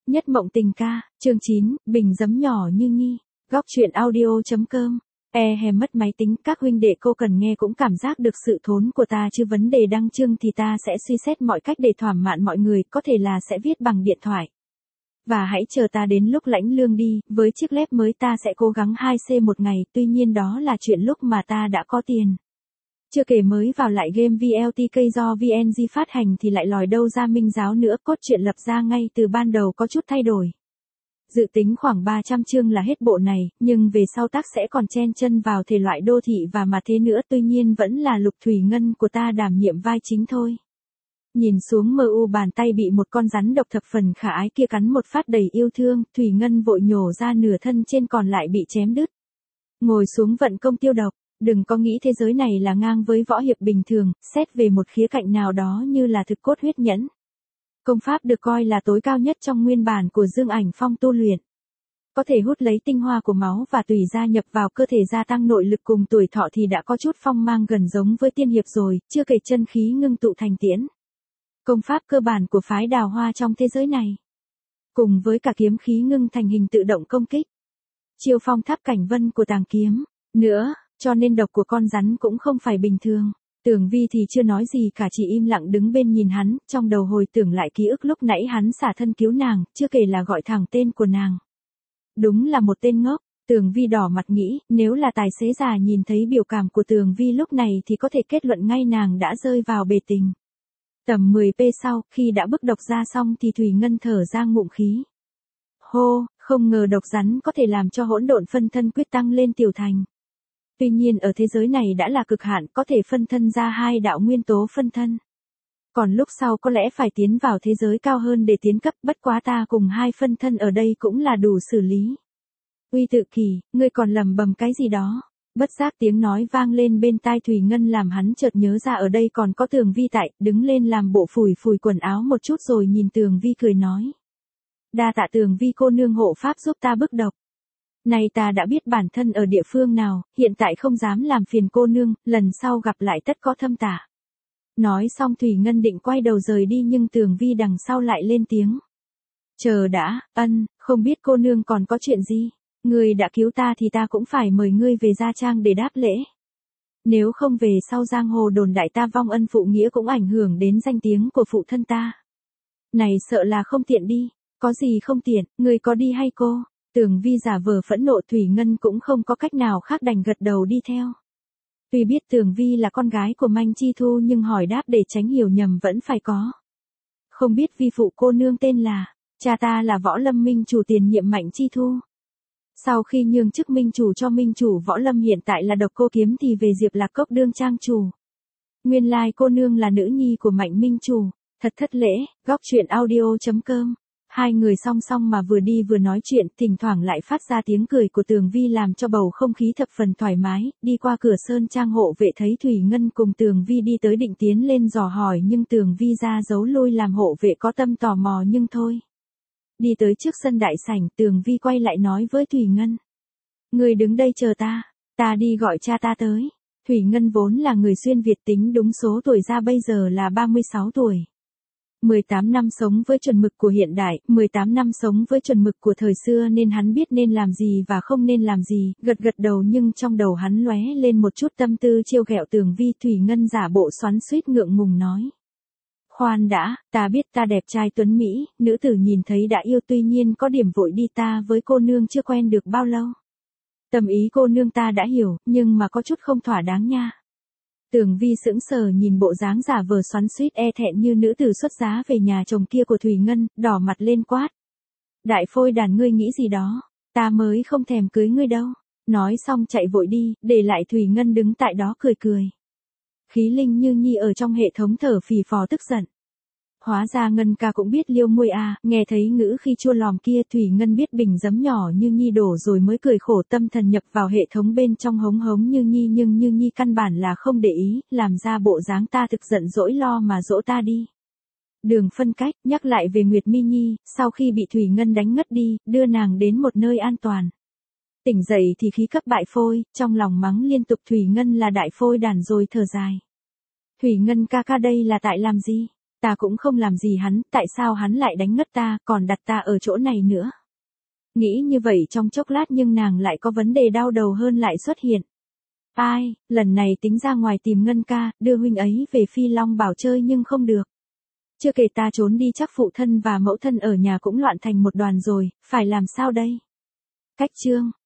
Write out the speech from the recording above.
Nhất mộng tình ca, chương 9, bình giấm nhỏ như nhi. Góc truyện audio.com. Mất máy tính, các huynh đệ cô cần nghe cũng cảm giác được sự thốn của ta chứ vấn đề đăng chương thì ta sẽ suy xét mọi cách để thỏa mãn mọi người, có thể là sẽ viết bằng điện thoại. Và hãy chờ ta đến lúc lãnh lương đi, với chiếc lép mới ta sẽ cố gắng 2C một ngày, tuy nhiên đó là chuyện lúc mà ta đã có tiền. Chưa kể mới vào lại game VLTK do VNG phát hành thì lại lòi đâu ra minh giáo nữa, cốt truyện lập ra ngay từ ban đầu có chút thay đổi. Dự tính khoảng 300 chương là hết bộ này, nhưng về sau tác sẽ còn chen chân vào thể loại đô thị và mà thế nữa, tuy nhiên vẫn là Lục Thủy Ngân của ta đảm nhiệm vai chính thôi. Nhìn xuống MU bàn tay bị một con rắn độc thập phần khả ái kia cắn một phát đầy yêu thương, Thủy Ngân vội nhổ ra nửa thân trên còn lại bị chém đứt. Ngồi xuống vận công tiêu độc. Đừng có nghĩ thế giới này là ngang với võ hiệp bình thường, xét về một khía cạnh nào đó như là thực cốt huyết nhẫn. Công pháp được coi là tối cao nhất trong nguyên bản của Dương Ảnh Phong tu luyện. Có thể hút lấy tinh hoa của máu và tùy gia nhập vào cơ thể gia tăng nội lực cùng tuổi thọ thì đã có chút phong mang gần giống với tiên hiệp rồi, chưa kể chân khí ngưng tụ thành tiễn. Công pháp cơ bản của phái Đào Hoa trong thế giới này. Cùng với cả kiếm khí ngưng thành hình tự động công kích. Chiêu phong tháp cảnh vân của tàng kiếm. Nữa. Cho nên độc của con rắn cũng không phải bình thường. Tường Vi thì chưa nói gì cả, chỉ im lặng đứng bên nhìn hắn, trong đầu hồi tưởng lại ký ức lúc nãy hắn xả thân cứu nàng, chưa kể là gọi thẳng tên của nàng. Đúng là một tên ngốc. Tường Vi đỏ mặt nghĩ, nếu là tài xế già nhìn thấy biểu cảm của Tường Vi lúc này thì có thể kết luận ngay nàng đã rơi vào bể tình. Tầm 10p sau, khi đã bức độc ra xong thì Thủy Ngân thở ra ngụm khí. Hô, không ngờ độc rắn có thể làm cho hỗn độn phân thân quyết tăng lên tiểu thành. Tuy nhiên ở thế giới này đã là cực hạn, có thể phân thân ra 2 đạo nguyên tố phân thân. Còn lúc sau có lẽ phải tiến vào thế giới cao hơn để tiến cấp, bất quá ta cùng 2 phân thân ở đây cũng là đủ xử lý. Uy Tự Kỳ, ngươi còn lầm bầm cái gì đó? Bất giác tiếng nói vang lên bên tai Thủy Ngân làm hắn chợt nhớ ra ở đây còn có Tường Vi tại, đứng lên làm bộ phủi phủi quần áo một chút rồi nhìn Tường Vi cười nói. Đa tạ Tường Vi cô nương hộ pháp giúp ta bức độc. Này ta đã biết bản thân ở địa phương nào, hiện tại không dám làm phiền cô nương, lần sau gặp lại tất có thâm tả. Nói xong Thủy Ngân định quay đầu rời đi nhưng Tường Vi đằng sau lại lên tiếng. Chờ đã, không biết cô nương còn có chuyện gì? Ngươi đã cứu ta thì ta cũng phải mời ngươi về Gia Trang để đáp lễ. Nếu không về sau giang hồ đồn đại ta vong ân phụ nghĩa cũng ảnh hưởng đến danh tiếng của phụ thân ta. Này sợ là không tiện đi, có gì không tiện, ngươi có đi hay cô? Tường Vi giả vờ phẫn nộ, Thủy Ngân cũng không có cách nào khác đành gật đầu đi theo. Tuy biết Tường Vi là con gái của Manh Chi Thu nhưng hỏi đáp để tránh hiểu nhầm vẫn phải có. Không biết vi phụ cô nương tên là, cha ta là Võ Lâm Minh chủ tiền nhiệm Mạnh Chi Thu. Sau khi nhường chức minh chủ cho minh chủ Võ Lâm hiện tại là Độc Cô Kiếm thì về Diệp Lạc Cốc đương trang chủ. Nguyên lai cô nương là nữ nhi của Mạnh minh chủ, thật thất lễ. Góc truyện audio.com. Hai người song song mà vừa đi vừa nói chuyện, thỉnh thoảng lại phát ra tiếng cười của Tường Vi làm cho bầu không khí thập phần thoải mái. Đi qua cửa sơn trang hộ vệ thấy Thủy Ngân cùng Tường Vi đi tới định tiến lên dò hỏi nhưng Tường Vi ra giấu lui làm hộ vệ có tâm tò mò nhưng thôi. Đi tới trước sân đại sảnh, Tường Vi quay lại nói với Thủy Ngân. Người đứng đây chờ ta đi gọi cha ta tới. Thủy Ngân vốn là người xuyên Việt, tính đúng số tuổi ra bây giờ là 36 tuổi. 18 năm sống với chuẩn mực của hiện đại, 18 năm sống với chuẩn mực của thời xưa nên hắn biết nên làm gì và không nên làm gì, gật đầu nhưng trong đầu hắn lóe lên một chút tâm tư trêu ghẹo Tường Vi. Thủy Ngân giả bộ xoắn xuýt ngượng ngùng nói. Khoan đã, ta biết ta đẹp trai tuấn Mỹ, nữ tử nhìn thấy đã yêu, tuy nhiên có điểm vội đi, ta với cô nương chưa quen được bao lâu. Tâm ý cô nương ta đã hiểu, nhưng mà có chút không thỏa đáng nha. Tường Vi sững sờ nhìn bộ dáng giả vờ xoắn xuýt e thẹn như nữ tử xuất giá về nhà chồng kia của Thủy Ngân, đỏ mặt lên quát. Đại phôi đàn, ngươi nghĩ gì đó, ta mới không thèm cưới ngươi đâu. Nói xong chạy vội đi, để lại Thủy Ngân đứng tại đó cười. Khí Linh Như Nhi ở trong hệ thống thở phì phò tức giận. Hóa ra Ngân ca cũng biết liêu môi à, nghe thấy ngữ khi chua lòm kia Thủy Ngân biết bình giấm nhỏ Như Nhi đổ rồi mới cười khổ, tâm thần nhập vào hệ thống bên trong hống hống Như Nhi nhưng Như Nhi căn bản là không để ý, làm ra bộ dáng ta thực giận dỗi lo mà dỗ ta đi. Đường phân cách, nhắc lại về Nguyệt Mi Nhi, sau khi bị Thủy Ngân đánh ngất đi, đưa nàng đến một nơi an toàn. Tỉnh dậy thì khí cấp bại phôi, trong lòng mắng liên tục Thủy Ngân là đại phôi đàn rồi thở dài. Thủy Ngân ca ca đây là tại làm gì? Ta cũng không làm gì hắn, tại sao hắn lại đánh ngất ta, còn đặt ta ở chỗ này nữa. Nghĩ như vậy trong chốc lát nhưng nàng lại có vấn đề đau đầu hơn lại xuất hiện. Ai, lần này tính ra ngoài tìm Ngân ca, đưa huynh ấy về Phi Long Bảo chơi nhưng không được. Chưa kể ta trốn đi chắc phụ thân và mẫu thân ở nhà cũng loạn thành một đoàn rồi, phải làm sao đây? Cách chương